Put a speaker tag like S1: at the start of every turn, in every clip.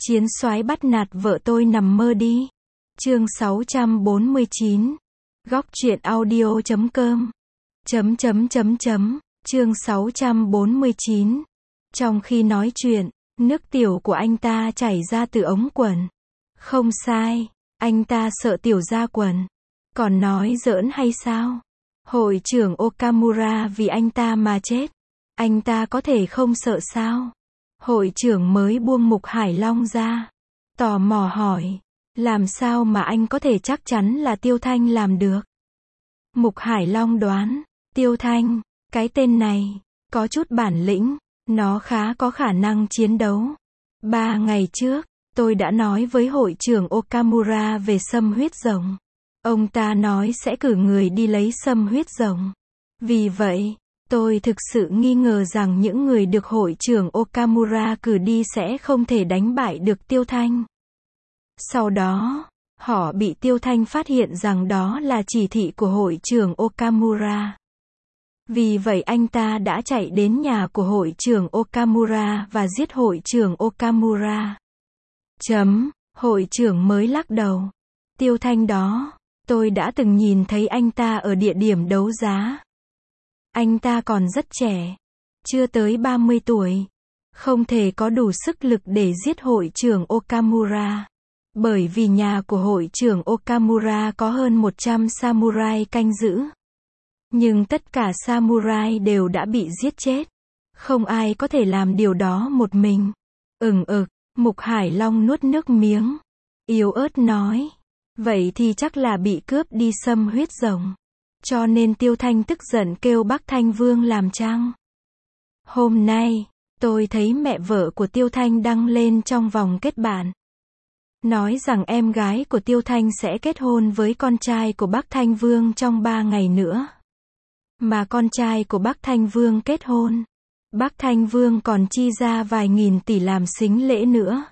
S1: Chiến soái bắt nạt vợ tôi nằm mơ đi. Chương 649. Góc truyện audio.com. Chương 649. Trong khi nói chuyện, nước tiểu của anh ta chảy ra từ ống quần. Không sai, anh ta sợ tiểu ra quần. Còn nói giỡn hay sao? Hội trưởng Okamura vì anh ta mà chết. Anh ta có thể không sợ sao? Hội trưởng mới buông Mục Hải Long ra. Tò mò hỏi. Làm sao mà anh có thể chắc chắn là Tiêu Thanh làm được? Mục Hải Long đoán. Tiêu Thanh, cái tên này, có chút bản lĩnh, nó khá có khả năng chiến đấu. 3 ngày trước, tôi đã nói với hội trưởng Okamura về sâm huyết rồng. Ông ta nói sẽ cử người đi lấy sâm huyết rồng. Vì vậy, tôi thực sự nghi ngờ rằng những người được hội trưởng Okamura cử đi sẽ không thể đánh bại được Tiêu Thanh. Sau đó, họ bị Tiêu Thanh phát hiện rằng đó là chỉ thị của hội trưởng Okamura. Vì vậy anh ta đã chạy đến nhà của hội trưởng Okamura và giết hội trưởng Okamura. Hội trưởng mới lắc đầu. Tiêu Thanh đó, tôi đã từng nhìn thấy anh ta ở địa điểm đấu giá. Anh ta còn rất trẻ, chưa tới 30 tuổi. Không thể có đủ sức lực để giết hội trưởng Okamura. Bởi vì nhà của hội trưởng Okamura có hơn 100 samurai canh giữ. Nhưng tất cả samurai đều đã bị giết chết. Không ai có thể làm điều đó một mình. Mục Hải Long nuốt nước miếng. Yếu ớt nói. Vậy thì chắc là bị cướp đi sâm huyết rồng. Cho nên Tiêu Thanh tức giận kêu Bắc Thanh Vương làm chăng? Hôm nay, tôi thấy mẹ vợ của Tiêu Thanh đăng lên trong vòng kết bạn. Nói rằng em gái của Tiêu Thanh sẽ kết hôn với con trai của Bắc Thanh Vương trong 3 ngày nữa. Mà con trai của Bắc Thanh Vương kết hôn, Bắc Thanh Vương còn chi ra vài nghìn tỷ làm sính lễ nữa.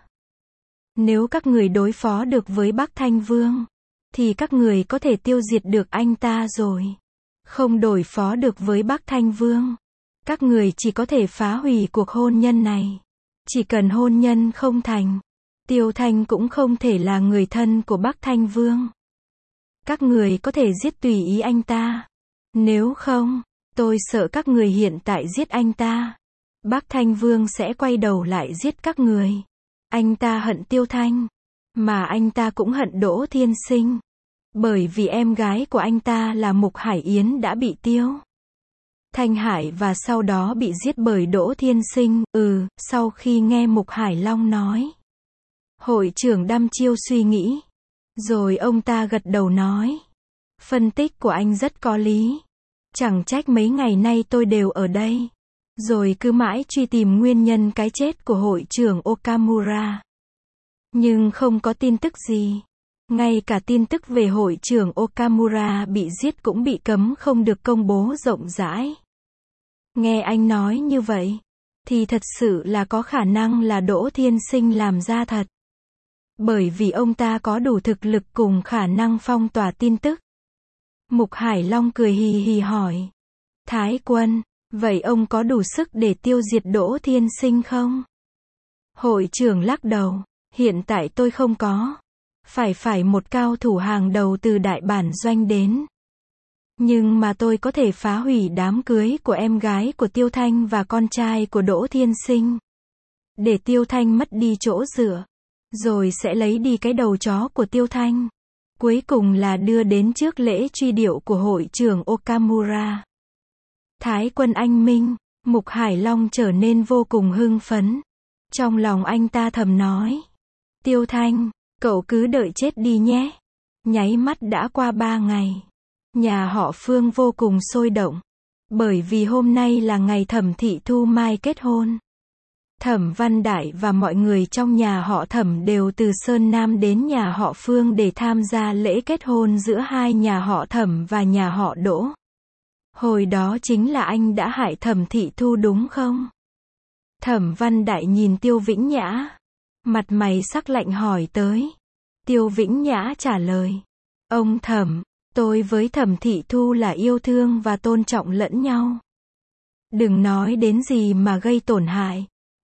S1: Nếu các người đối phó được với Bắc Thanh Vương, thì các người có thể tiêu diệt được anh ta rồi. Không đối phó được với Bắc Thanh Vương, các người chỉ có thể phá hủy cuộc hôn nhân này. Chỉ cần hôn nhân không thành, Tiêu Thanh cũng không thể là người thân của Bắc Thanh Vương. Các người có thể giết tùy ý anh ta. Nếu không, tôi sợ các người hiện tại giết anh ta, Bắc Thanh Vương sẽ quay đầu lại giết các người. Anh ta hận Tiêu Thanh, mà anh ta cũng hận Đỗ Thiên Sinh. Bởi vì em gái của anh ta là Mục Hải Yến đã bị Tiêu Thanh hại và sau đó bị giết bởi Đỗ Thiên Sinh. Sau khi nghe Mục Hải Long nói, hội trưởng đăm chiêu suy nghĩ. Rồi ông ta gật đầu nói. Phân tích của anh rất có lý. Chẳng trách mấy ngày nay tôi đều ở đây. Rồi cứ mãi truy tìm nguyên nhân cái chết của hội trưởng Okamura. Nhưng không có tin tức gì. Ngay cả tin tức về hội trưởng Okamura bị giết cũng bị cấm không được công bố rộng rãi. Nghe anh nói như vậy, thì thật sự là có khả năng là Đỗ Thiên Sinh làm ra thật. Bởi vì ông ta có đủ thực lực cùng khả năng phong tỏa tin tức. Mục Hải Long cười hì hì hỏi. Thái quân, vậy ông có đủ sức để tiêu diệt Đỗ Thiên Sinh không? Hội trưởng lắc đầu. Hiện tại tôi không có. Phải một cao thủ hàng đầu từ đại bản doanh đến. Nhưng mà tôi có thể phá hủy đám cưới của em gái của Tiêu Thanh và con trai của Đỗ Thiên Sinh. Để Tiêu Thanh mất đi chỗ dựa. Rồi sẽ lấy đi cái đầu chó của Tiêu Thanh. Cuối cùng là đưa đến trước lễ truy điệu của hội trưởng Okamura. Thái quân anh minh, Mục Hải Long trở nên vô cùng hưng phấn. Trong lòng anh ta thầm nói. Tiêu Thanh, cậu cứ đợi chết đi nhé. Nháy mắt đã qua 3 ngày. Nhà họ Phương vô cùng sôi động. Bởi vì hôm nay là ngày Thẩm Thị Thu Mai kết hôn. Thẩm Văn Đại và mọi người trong nhà họ Thẩm đều từ Sơn Nam đến nhà họ Phương để tham gia lễ kết hôn giữa hai nhà họ Thẩm và nhà họ Đỗ. Hồi đó chính là anh đã hại Thẩm Thị Thu đúng không? Thẩm Văn Đại nhìn Tiêu Vĩnh Nhã. Mặt mày sắc lạnh hỏi tới. Tiêu Vĩnh Nhã trả lời. Ông Thẩm, tôi với Thẩm Thị Thu là yêu thương và tôn trọng lẫn nhau. Đừng nói đến gì mà gây tổn hại.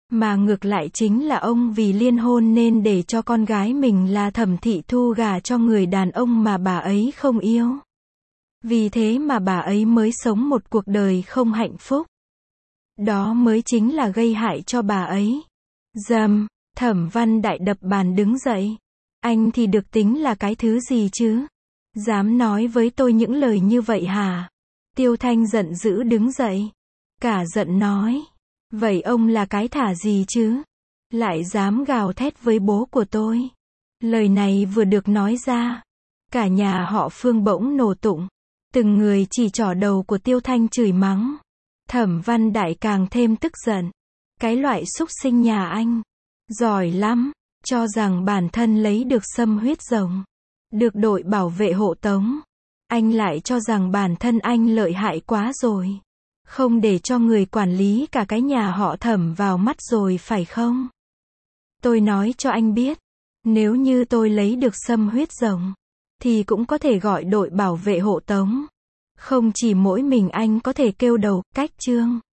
S1: Mà ngược lại chính là ông vì liên hôn nên để cho con gái mình là Thẩm Thị Thu gả cho người đàn ông mà bà ấy không yêu. Vì thế mà bà ấy mới sống một cuộc đời không hạnh phúc. Đó mới chính là gây hại cho bà ấy. Dầm, Thẩm Văn Đại đập bàn đứng dậy. Anh thì được tính là cái thứ gì chứ? Dám nói với tôi những lời như vậy hả? Tiêu Thanh giận dữ đứng dậy. Cả giận nói. Vậy ông là cái thả gì chứ? Lại dám gào thét với bố của tôi. Lời này vừa được nói ra. Cả nhà họ Phương bỗng nổ tụng. Từng người chỉ trỏ đầu của Tiêu Thanh chửi mắng. Thẩm Văn Đại càng thêm tức giận. Cái loại súc sinh nhà anh. Giỏi lắm. Cho rằng bản thân lấy được sâm huyết rồng. Được đội bảo vệ hộ tống. Anh lại cho rằng bản thân anh lợi hại quá rồi. Không để cho người quản lý cả cái nhà họ Thẩm vào mắt rồi phải không? Tôi nói cho anh biết. Nếu như tôi lấy được sâm huyết rồng. Thì cũng có thể gọi đội bảo vệ hộ tống. Không chỉ mỗi mình anh có thể kêu đầu, cách trương.